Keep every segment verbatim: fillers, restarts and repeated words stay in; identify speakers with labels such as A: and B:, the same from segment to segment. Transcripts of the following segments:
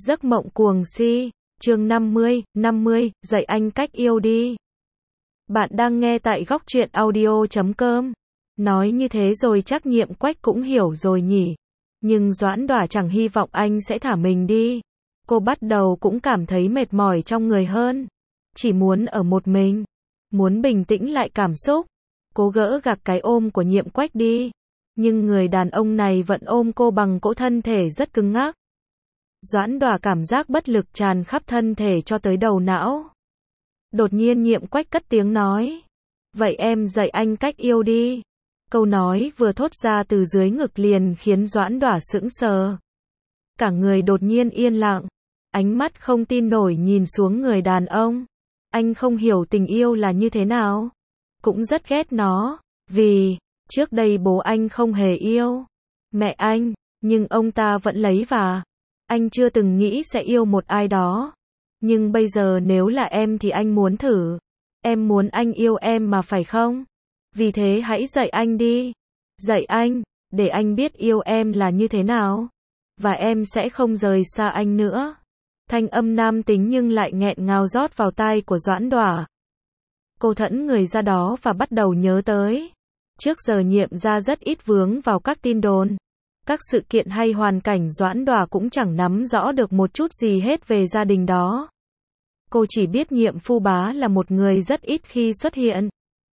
A: Giấc mộng cuồng si, chương năm mươi, năm mươi, dạy anh cách yêu đi. Bạn đang nghe tại góc truyện audio chấm com. Nói như thế rồi chắc Nhiệm Quách cũng hiểu rồi nhỉ. Nhưng Doãn Đỏa chẳng hy vọng anh sẽ thả mình đi. Cô bắt đầu cũng cảm thấy mệt mỏi trong người hơn. Chỉ muốn ở một mình. Muốn bình tĩnh lại cảm xúc. Cố gỡ gạc cái ôm của Nhiệm Quách đi. Nhưng người đàn ông này vẫn ôm cô bằng cỗ thân thể rất cứng ngắc. Doãn Đỏa cảm giác bất lực tràn khắp thân thể cho tới đầu não. Đột nhiên Nhiệm Quách cất tiếng nói. Vậy em dạy anh cách yêu đi. Câu nói vừa thốt ra từ dưới ngực liền khiến Doãn Đỏa sững sờ. Cả người đột nhiên yên lặng. Ánh mắt không tin nổi nhìn xuống người đàn ông. Anh không hiểu tình yêu là như thế nào. Cũng rất ghét nó. Vì, trước đây bố anh không hề yêu mẹ anh, nhưng ông ta vẫn lấy và anh chưa từng nghĩ sẽ yêu một ai đó. Nhưng bây giờ nếu là em thì anh muốn thử. Em muốn anh yêu em mà phải không? Vì thế hãy dạy anh đi. Dạy anh, để anh biết yêu em là như thế nào. Và em sẽ không rời xa anh nữa. Thanh âm nam tính nhưng lại nghẹn ngào rót vào tai của Doãn Đỏa. Cô thẫn người ra đó và bắt đầu nhớ tới. Trước giờ Nhiệm gia rất ít vướng vào các tin đồn. Các sự kiện hay hoàn cảnh Doãn Đỏa cũng chẳng nắm rõ được một chút gì hết về gia đình đó. Cô chỉ biết Nhiệm Phu Bá là một người rất ít khi xuất hiện.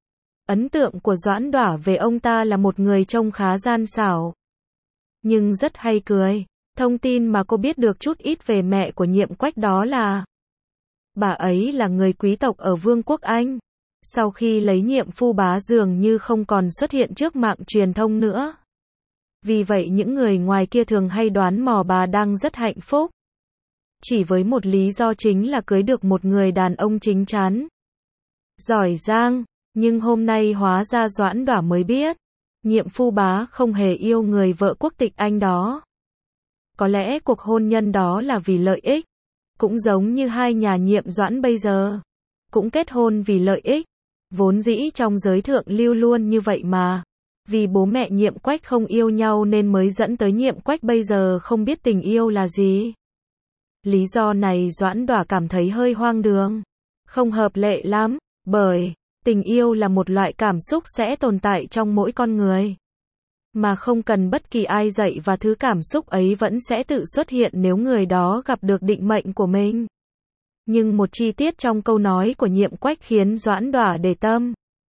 A: Ấn tượng của Doãn Đỏa về ông ta là một người trông khá gian xảo. Nhưng rất hay cười. Thông tin mà cô biết được chút ít về mẹ của Nhiệm Quách đó là bà ấy là người quý tộc ở Vương quốc Anh. Sau khi lấy Nhiệm Phu Bá dường như không còn xuất hiện trước mạng truyền thông nữa. Vì vậy những người ngoài kia thường hay đoán mò bà đang rất hạnh phúc. Chỉ với một lý do chính là cưới được một người đàn ông chính chắn, giỏi giang. Nhưng hôm nay hóa ra Doãn Đỏa mới biết. Nhiệm Phu Bá không hề yêu người vợ quốc tịch Anh đó. Có lẽ cuộc hôn nhân đó là vì lợi ích. Cũng giống như hai nhà Nhiệm Doãn bây giờ. Cũng kết hôn vì lợi ích. Vốn dĩ trong giới thượng lưu luôn như vậy mà. Vì bố mẹ Nhiệm Quách không yêu nhau nên mới dẫn tới Nhiệm Quách bây giờ không biết tình yêu là gì. Lý do này Doãn Đỏa cảm thấy hơi hoang đường. Không hợp lệ lắm. Bởi, tình yêu là một loại cảm xúc sẽ tồn tại trong mỗi con người. Mà không cần bất kỳ ai dạy và thứ cảm xúc ấy vẫn sẽ tự xuất hiện nếu người đó gặp được định mệnh của mình. Nhưng một chi tiết trong câu nói của Nhiệm Quách khiến Doãn Đỏa để tâm.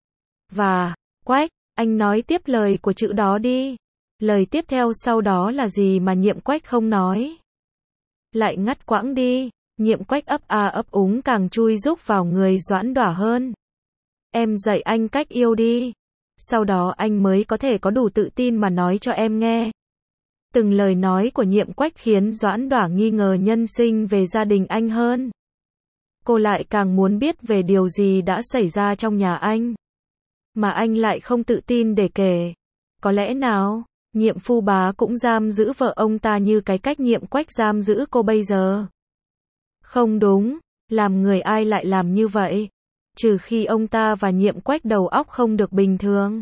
A: Và, Quách, anh nói tiếp lời của chữ đó đi. Lời tiếp theo sau đó là gì mà Nhiệm Quách không nói? Lại ngắt quãng đi. Nhiệm Quách ấp a ấp úng càng chui rúc vào người Doãn Đỏa hơn. Em dạy anh cách yêu đi. Sau đó anh mới có thể có đủ tự tin mà nói cho em nghe. Từng lời nói của Nhiệm Quách khiến Doãn Đỏa nghi ngờ nhân sinh về gia đình anh hơn. Cô lại càng muốn biết về điều gì đã xảy ra trong nhà anh. Mà anh lại không tự tin để kể. Có lẽ nào, Nhiệm Phu Bá cũng giam giữ vợ ông ta như cái cách Nhiệm Quách giam giữ cô bây giờ? Không đúng, làm người ai lại làm như vậy? Trừ khi ông ta và Nhiệm Quách đầu óc không được bình thường.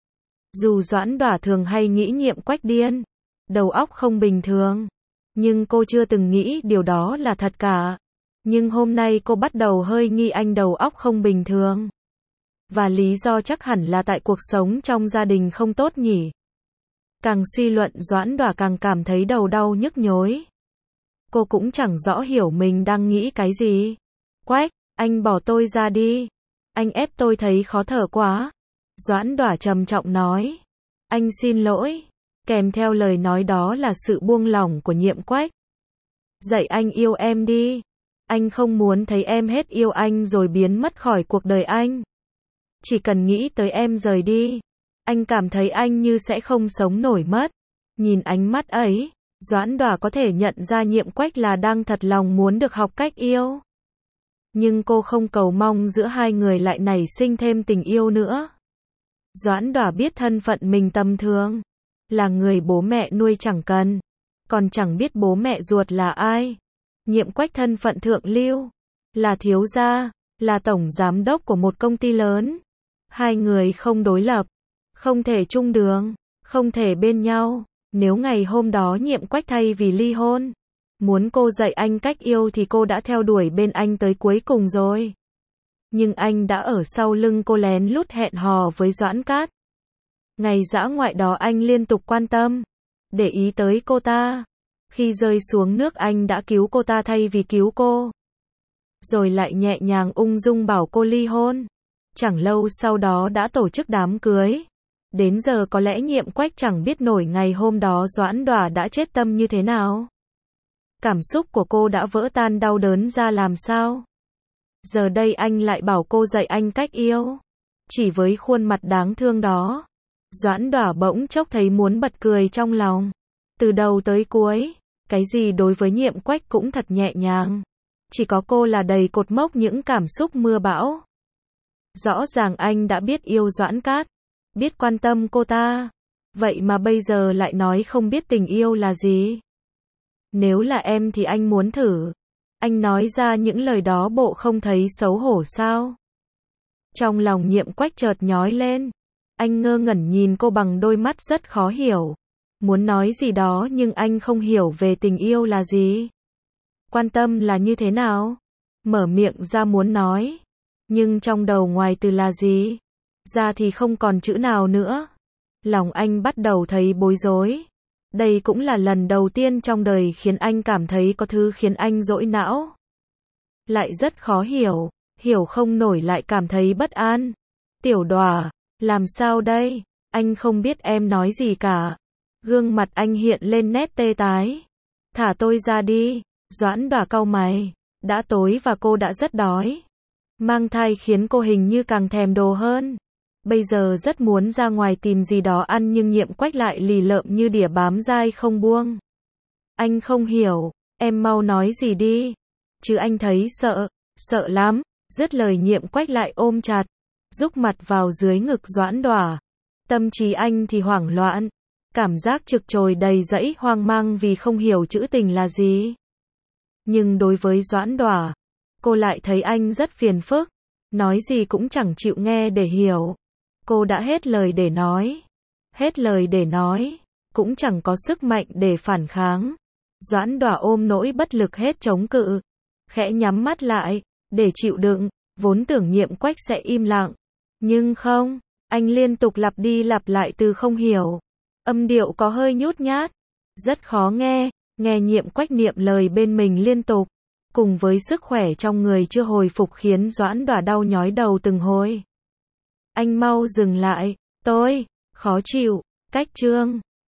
A: Dù Doãn Đỏa thường hay nghĩ Nhiệm Quách điên, đầu óc không bình thường. Nhưng cô chưa từng nghĩ điều đó là thật cả. Nhưng hôm nay cô bắt đầu hơi nghi anh đầu óc không bình thường. Và lý do chắc hẳn là tại cuộc sống trong gia đình không tốt nhỉ. Càng suy luận Doãn Đỏa càng cảm thấy đầu đau nhức nhối. Cô cũng chẳng rõ hiểu mình đang nghĩ cái gì. Quách, anh bỏ tôi ra đi. Anh ép tôi thấy khó thở quá. Doãn Đỏa trầm trọng nói. Anh xin lỗi. Kèm theo lời nói đó là sự buông lỏng của Nhiệm Quách. Dạy anh yêu em đi. Anh không muốn thấy em hết yêu anh rồi biến mất khỏi cuộc đời anh. Chỉ cần nghĩ tới em rời đi. Anh cảm thấy anh như sẽ không sống nổi mất. Nhìn ánh mắt ấy, Doãn Đỏa có thể nhận ra Nhiệm Quách là đang thật lòng muốn được học cách yêu. Nhưng cô không cầu mong giữa hai người lại nảy sinh thêm tình yêu nữa. Doãn Đỏa biết thân phận mình tầm thường. Là người bố mẹ nuôi chẳng cần. Còn chẳng biết bố mẹ ruột là ai. Nhiệm Quách thân phận thượng lưu. Là thiếu gia. Là tổng giám đốc của một công ty lớn. Hai người không đối lập. Không thể chung đường. Không thể bên nhau. Nếu ngày hôm đó Nhiệm Quách thay vì ly hôn, Muốn cô dạy anh cách yêu thì cô đã theo đuổi bên anh tới cuối cùng rồi. Nhưng anh đã ở sau lưng cô lén lút hẹn hò với Doãn Cát. Ngày dã ngoại đó anh liên tục quan tâm, để ý tới cô ta. Khi rơi xuống nước anh đã cứu cô ta thay vì cứu cô. Rồi lại nhẹ nhàng ung dung bảo cô ly hôn. Chẳng lâu sau đó đã tổ chức đám cưới. Đến giờ có lẽ Nhiệm Quách chẳng biết nổi ngày hôm đó Doãn Đỏa đã chết tâm như thế nào. Cảm xúc của cô đã vỡ tan đau đớn ra làm sao. Giờ đây anh lại bảo cô dạy anh cách yêu. Chỉ với khuôn mặt đáng thương đó, Doãn Đỏa bỗng chốc thấy muốn bật cười trong lòng. Từ đầu tới cuối, cái gì đối với Nhiệm Quách cũng thật nhẹ nhàng. Chỉ có cô là đầy cột mốc những cảm xúc mưa bão. Rõ ràng anh đã biết yêu Doãn Cát, biết quan tâm cô ta. Vậy mà bây giờ lại nói không biết tình yêu là gì. Nếu là em thì anh muốn thử. Anh nói ra những lời đó bộ không thấy xấu hổ sao? Trong lòng Nhiệm Quách chợt nhói lên. Anh ngơ ngẩn nhìn cô bằng đôi mắt rất khó hiểu. Muốn nói gì đó nhưng anh không hiểu về tình yêu là gì. Quan tâm là như thế nào? Mở miệng ra muốn nói. Nhưng trong đầu ngoài từ là gì? Ra thì không còn chữ nào nữa. Lòng anh bắt đầu thấy bối rối. Đây cũng là lần đầu tiên trong đời khiến anh cảm thấy có thứ khiến anh dỗi não. Lại rất khó hiểu, hiểu không nổi lại cảm thấy bất an. Tiểu Đỏa, làm sao đây? Anh không biết em nói gì cả. Gương mặt anh hiện lên nét tê tái. Thả tôi ra đi. Doãn Đỏa cau mày. Đã tối và cô đã rất đói. Mang thai khiến cô hình như càng thèm đồ hơn. Bây giờ rất muốn ra ngoài tìm gì đó ăn nhưng Nhiệm Quách lại lì lợm như đỉa bám dai không buông. Anh không hiểu, em mau nói gì đi. Chứ anh thấy sợ, sợ lắm. Dứt lời Nhiệm Quách lại ôm chặt, rúc mặt vào dưới ngực Doãn Đỏa. Tâm trí anh thì hoảng loạn, cảm giác trực trồi đầy rẫy hoang mang vì không hiểu chữ tình là gì. Nhưng đối với Doãn Đỏa, cô lại thấy anh rất phiền phức, nói gì cũng chẳng chịu nghe để hiểu. Cô đã hết lời để nói, hết lời để nói, cũng chẳng có sức mạnh để phản kháng. Doãn Đỏa ôm nỗi bất lực hết chống cự, khẽ nhắm mắt lại, để chịu đựng, vốn tưởng Nhiệm Quách sẽ im lặng. Nhưng không, anh liên tục lặp đi lặp lại từ không hiểu. Âm điệu có hơi nhút nhát, rất khó nghe, nghe Nhiệm Quách niệm lời bên mình liên tục, cùng với sức khỏe trong người chưa hồi phục khiến Doãn Đỏa đau nhói đầu từng hồi. Anh mau dừng lại, tôi, khó chịu, cách chương.